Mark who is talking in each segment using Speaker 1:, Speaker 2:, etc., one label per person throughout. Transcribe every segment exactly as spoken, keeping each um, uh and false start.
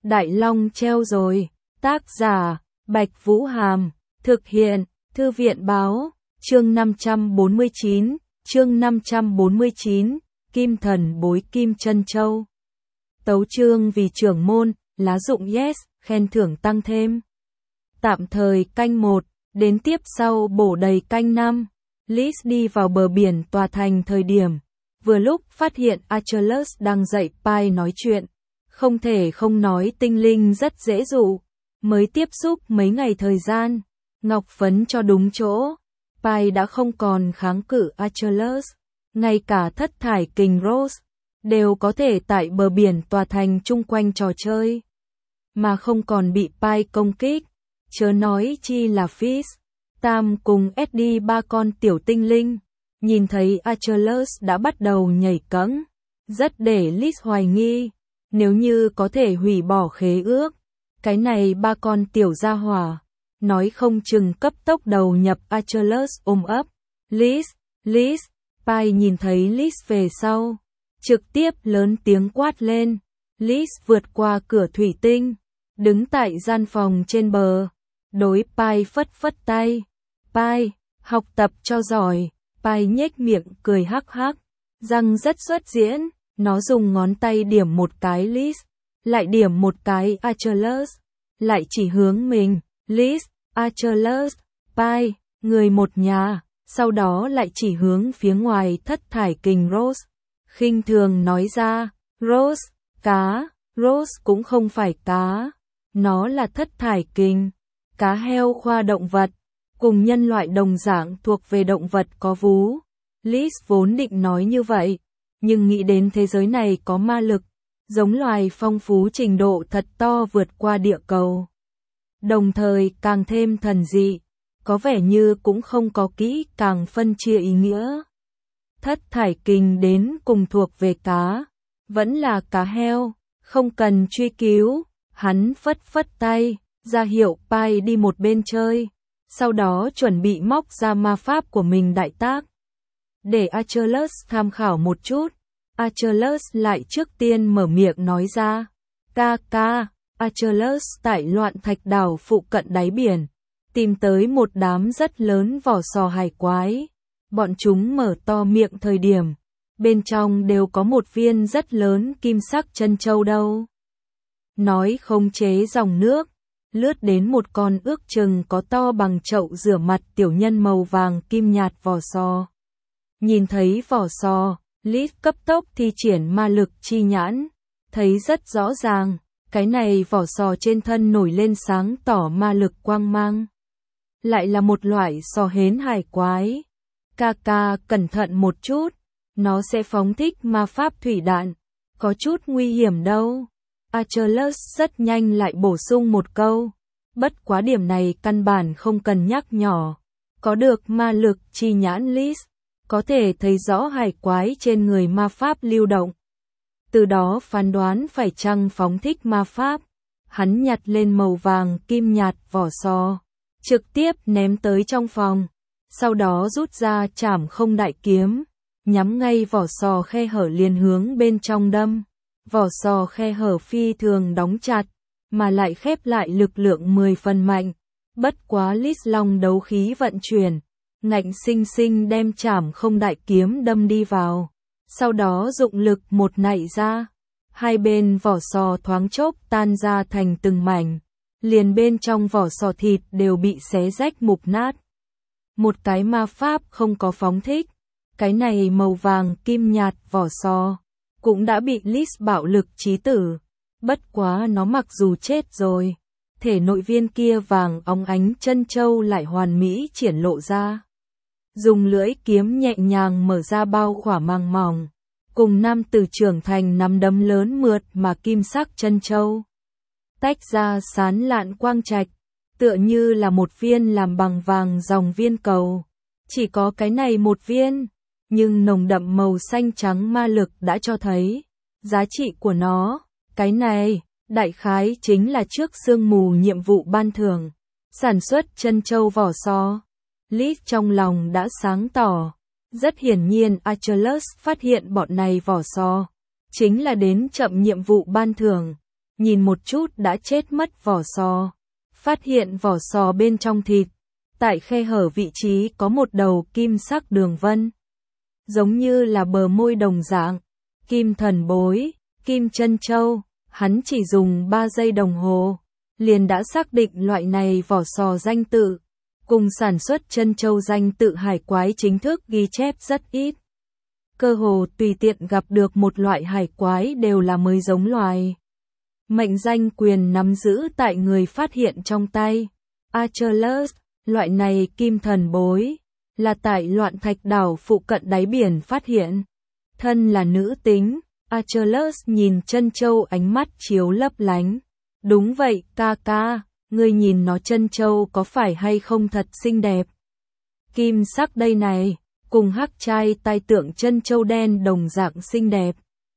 Speaker 1: Đại Long treo rồi. Tác giả, Bạch Vũ Hàm. Thực hiện, Thư viện Báo. Chương năm trăm bốn mươi chín. Chương năm trăm bốn mươi chín. Kim thần bối kim chân châu. Tấu chương vì trưởng môn, lá dụng yes, khen thưởng tăng thêm. Tạm thời canh một, đến tiếp sau bổ đầy canh năm. Liz đi vào bờ biển tòa thành thời điểm. Vừa lúc phát hiện Achilles đang dạy Pai nói chuyện. Không thể không nói tinh linh rất dễ dụ. Mới tiếp xúc mấy ngày thời gian. Ngọc phấn cho đúng chỗ. Pai đã không còn kháng cự Achilles. Ngay cả thất thải kình Rose. Đều có thể tại bờ biển tòa thành chung quanh trò chơi. Mà không còn bị Pai công kích. Chớ nói chi là Fizz. Tam cùng Eddie ba con tiểu tinh linh. Nhìn thấy Achilles đã bắt đầu nhảy cẫng. Rất để Liz hoài nghi. Nếu như có thể hủy bỏ khế ước. Cái này ba con tiểu gia hỏa. Nói không chừng cấp tốc đầu nhập Achilles ôm ấp. Liz, Liz. Pai nhìn thấy Liz về sau. Trực tiếp lớn tiếng quát lên. Liz vượt qua cửa thủy tinh. Đứng tại gian phòng trên bờ. Đối Pai phất phất tay. Pai, học tập cho giỏi. Pai nhếch miệng cười hắc hắc. Răng rất xuất diễn. Nó dùng ngón tay điểm một cái Liz. Lại điểm một cái Achilles. Lại chỉ hướng mình. Liz, Achilles, Pai, người một nhà. Sau đó lại chỉ hướng phía ngoài thất thải kình Rose. Khinh thường nói ra. Rose, cá. Rose cũng không phải cá. Nó là thất thải kình. Cá heo khoa động vật. Cùng nhân loại đồng dạng thuộc về động vật có vú. Liz vốn định nói như vậy. Nhưng nghĩ đến thế giới này có ma lực. Giống loài phong phú trình độ thật to vượt qua địa cầu. Đồng thời càng thêm thần dị. Có vẻ như cũng không có kỹ càng phân chia ý nghĩa. Thất thải kình đến cùng thuộc về cá. Vẫn là cá heo. Không cần truy cứu. Hắn phất phất tay. Ra hiệu Pai đi một bên chơi. Sau đó chuẩn bị móc ra ma pháp của mình đại tác. Để Achilles tham khảo một chút. Achilles lại trước tiên mở miệng nói ra. Ca ca. Achilles tại loạn thạch đảo phụ cận đáy biển. Tìm tới một đám rất lớn vỏ sò hải quái. Bọn chúng mở to miệng thời điểm. Bên trong đều có một viên rất lớn kim sắc chân châu đâu. Nói khống chế dòng nước. Lướt đến một con ước chừng có to bằng chậu rửa mặt tiểu nhân màu vàng kim nhạt vỏ sò. Nhìn thấy vỏ sò, Liz cấp tốc thi triển ma lực chi nhãn. Thấy rất rõ ràng, cái này vỏ sò trên thân nổi lên sáng tỏ ma lực quang mang. Lại là một loại sò hến hải quái. Ca ca cẩn thận một chút, nó sẽ phóng thích ma pháp thủy đạn. Có chút nguy hiểm đâu. Achilles rất nhanh lại bổ sung một câu. Bất quá điểm này căn bản không cần nhắc nhỏ. Có được ma lực chi nhãn Liz. Có thể thấy rõ hải quái trên người ma pháp lưu động. Từ đó phán đoán phải chăng phóng thích ma pháp. Hắn nhặt lên màu vàng kim nhạt vỏ sò. Trực tiếp ném tới trong phòng. Sau đó rút ra trảm không đại kiếm. Nhắm ngay vỏ sò khe hở liền hướng bên trong đâm. Vỏ sò khe hở phi thường đóng chặt. Mà lại khép lại lực lượng mười phần mạnh. Bất quá Liz long đấu khí vận chuyển. Ngạnh sinh sinh đem trảm không đại kiếm đâm đi vào. Sau đó dụng lực một nạy ra. Hai bên vỏ sò thoáng chốc tan ra thành từng mảnh. Liền bên trong vỏ sò thịt đều bị xé rách mục nát. Một cái ma pháp không có phóng thích. Cái này màu vàng kim nhạt vỏ sò. Cũng đã bị Liz bạo lực chí tử. Bất quá nó mặc dù chết rồi. Thể nội viên kia vàng óng ánh chân châu lại hoàn mỹ triển lộ ra. Dùng lưỡi kiếm nhẹ nhàng mở ra bao khỏa màng mỏng. Cùng nam tử trưởng thành nắm đấm lớn mượt mà kim sắc chân châu. Tách ra sán lạn quang trạch. Tựa như là một viên làm bằng vàng dòng viên cầu. Chỉ có cái này một viên. Nhưng nồng đậm màu xanh trắng ma lực đã cho thấy. Giá trị của nó. Cái này, đại khái chính là trước sương mù nhiệm vụ ban thưởng. Sản xuất chân châu vỏ sò. Liz trong lòng đã sáng tỏ. Rất hiển nhiên Achilles phát hiện bọn này vỏ sò. Chính là đến chậm nhiệm vụ ban thưởng. nhìn một chút đã chết mất vỏ sò. Phát hiện vỏ sò bên trong thịt, tại khe hở vị trí có một đầu kim sắc đường vân. Giống như là bờ môi đồng dạng. Kim thần bối, kim chân châu, hắn chỉ dùng ba giây đồng hồ, liền đã xác định loại này vỏ sò danh tự. Cùng sản xuất chân châu danh tự hải quái chính thức ghi chép rất ít. Cơ hồ tùy tiện gặp được một loại hải quái đều là mới giống loài. Mệnh danh quyền nắm giữ tại người phát hiện trong tay. Achilles, loại này kim thần bối, là tại Loạn Thạch đảo phụ cận đáy biển phát hiện. Thân là nữ tính, Achilles nhìn chân châu ánh mắt chiếu lấp lánh. Đúng vậy, ca ca, ngươi nhìn nó chân châu có phải hay không thật xinh đẹp. Kim sắc đây này, cùng hắc trai tai tượng chân châu đen đồng dạng xinh đẹp.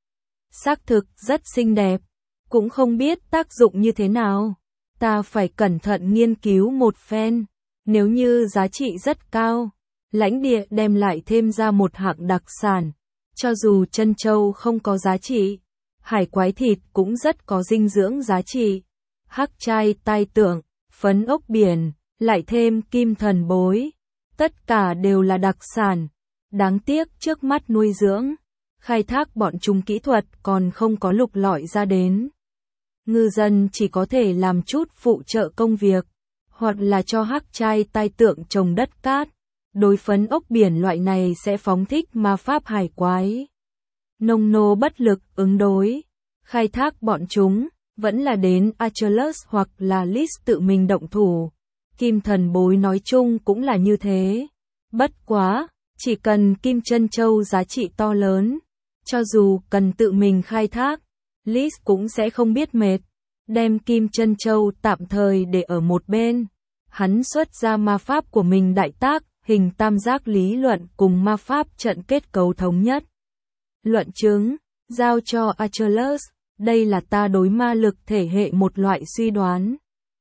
Speaker 1: Xác thực rất xinh đẹp, cũng không biết tác dụng như thế nào. Ta phải cẩn thận nghiên cứu một phen, nếu như giá trị rất cao, lãnh địa đem lại thêm ra một hạng đặc sản. Cho dù chân châu không có giá trị, hải quái thịt cũng rất có dinh dưỡng giá trị. Hắc trai tai tượng, phấn ốc biển, lại thêm kim thần bối. Tất cả đều là đặc sản. Đáng tiếc trước mắt nuôi dưỡng, khai thác bọn chúng kỹ thuật còn không có lục lọi ra đến. Ngư dân chỉ có thể làm chút phụ trợ công việc, hoặc là cho hắc trai tai tượng trồng đất cát. Đối phấn ốc biển loại này sẽ phóng thích ma pháp hải quái. Nông nô bất lực ứng đối, khai thác bọn chúng, vẫn là đến Achilles hoặc là Lys tự mình động thủ. Kim thần bối nói chung cũng là như thế. Bất quá, chỉ cần kim chân châu giá trị to lớn, cho dù cần tự mình khai thác, Lys cũng sẽ không biết mệt. Đem kim chân châu tạm thời để ở một bên. Hắn xuất ra ma pháp của mình đại tác, hình tam giác lý luận cùng ma pháp trận kết cấu thống nhất. Luận chứng, giao cho Achilles, đây là ta đối ma lực thể hệ một loại suy đoán.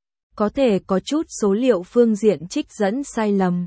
Speaker 1: Có thể có chút số liệu phương diện trích dẫn sai lầm.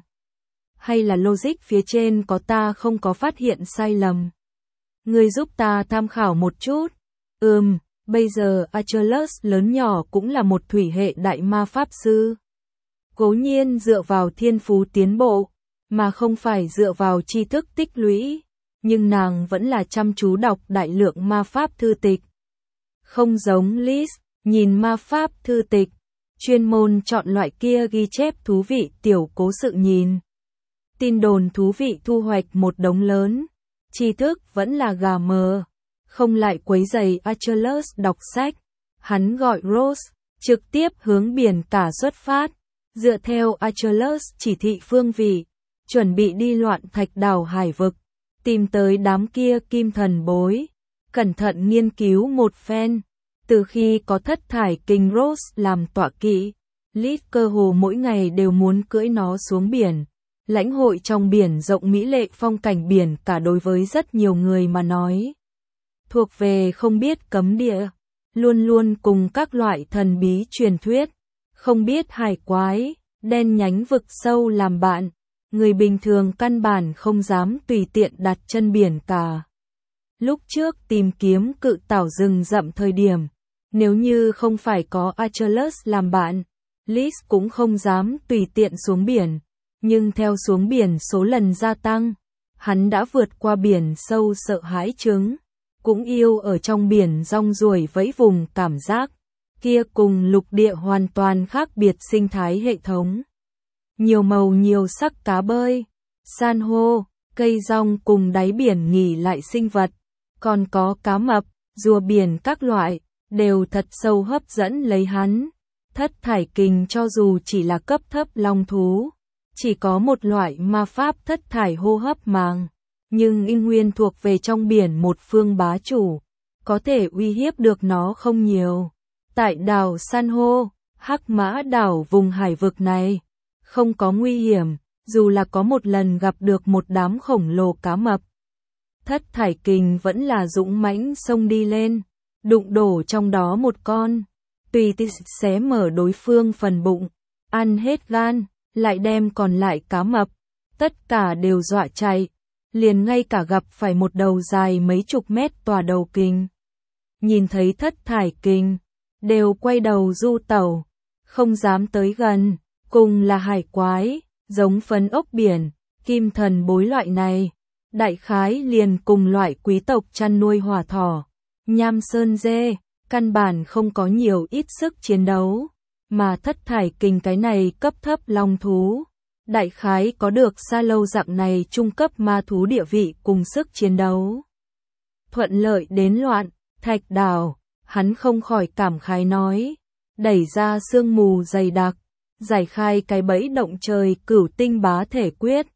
Speaker 1: Hay là logic phía trên có ta không có phát hiện sai lầm. Ngươi giúp ta tham khảo một chút. Ừm, bây giờ Achilles lớn nhỏ cũng là một thủy hệ đại ma pháp sư. Cố nhiên dựa vào thiên phú tiến bộ, mà không phải dựa vào tri thức tích lũy, nhưng nàng vẫn là chăm chú đọc đại lượng ma pháp thư tịch. Không giống Lys, nhìn ma pháp thư tịch, chuyên môn chọn loại kia ghi chép thú vị tiểu cố sự nhìn. Tin đồn thú vị thu hoạch một đống lớn, tri thức vẫn là gà mờ, không lại quấy rầy Achilles đọc sách. Hắn gọi Rose, trực tiếp hướng biển cả xuất phát, dựa theo Achilles chỉ thị phương vị, chuẩn bị đi Loạn Thạch đảo hải vực, tìm tới đám kia kim thần bối, cẩn thận nghiên cứu một phen. Từ khi có thất thải kình Rose làm tọa kỵ, Lys cơ hồ mỗi ngày đều muốn cưỡi nó xuống biển. Lãnh hội trong biển rộng mỹ lệ phong cảnh biển cả đối với rất nhiều người mà nói, thuộc về không biết cấm địa, luôn luôn cùng các loại thần bí truyền thuyết, không biết hải quái, đen nhánh vực sâu làm bạn. Người bình thường căn bản không dám tùy tiện đặt chân biển cả. Lúc trước tìm kiếm cự tảo rừng rậm thời điểm, nếu như không phải có Achilles làm bạn, Lys cũng không dám tùy tiện xuống biển. Nhưng theo xuống biển số lần gia tăng, hắn đã vượt qua biển sâu sợ hãi chứng, cũng yêu ở trong biển rong ruổi vẫy vùng cảm giác, kia cùng lục địa hoàn toàn khác biệt sinh thái hệ thống. Nhiều màu nhiều sắc cá bơi, san hô, cây rong cùng đáy biển nghỉ lại sinh vật, còn có cá mập, rùa biển các loại, đều thật sâu hấp dẫn lấy hắn. Thất thải kình cho dù chỉ là cấp thấp long thú, chỉ có một loại ma pháp thất thải hô hấp màng, nhưng y nguyên thuộc về trong biển một phương bá chủ, có thể uy hiếp được nó không nhiều. Tại đảo San hô, Hắc Mã đảo vùng hải vực này, không có nguy hiểm, dù là có một lần gặp được một đám khổng lồ cá mập. Thất thải kình vẫn là dũng mãnh xông đi lên, đụng đổ trong đó một con, tùy tiện xé mở đối phương phần bụng, ăn hết gan, lại đem còn lại cá mập, tất cả đều dọa chạy, liền ngay cả gặp phải một đầu dài mấy chục mét tòa đầu kình. Nhìn thấy thất thải kình, đều quay đầu du tẩu, không dám tới gần, cùng là hải quái, giống phấn ốc biển, kim thần bối loại này, đại khái liền cùng loại quý tộc chăn nuôi hỏa thỏ, nham sơn dê, căn bản không có nhiều ít sức chiến đấu, mà thất thải kình cái này cấp thấp long thú, đại khái có được xa lâu dạng này trung cấp ma thú địa vị cùng sức chiến đấu. Thuận lợi đến loạn, thạch đảo, hắn không khỏi cảm khái nói, đẩy ra sương mù dày đặc, giải khai cái bẫy động trời cửu tinh bá thể quyết,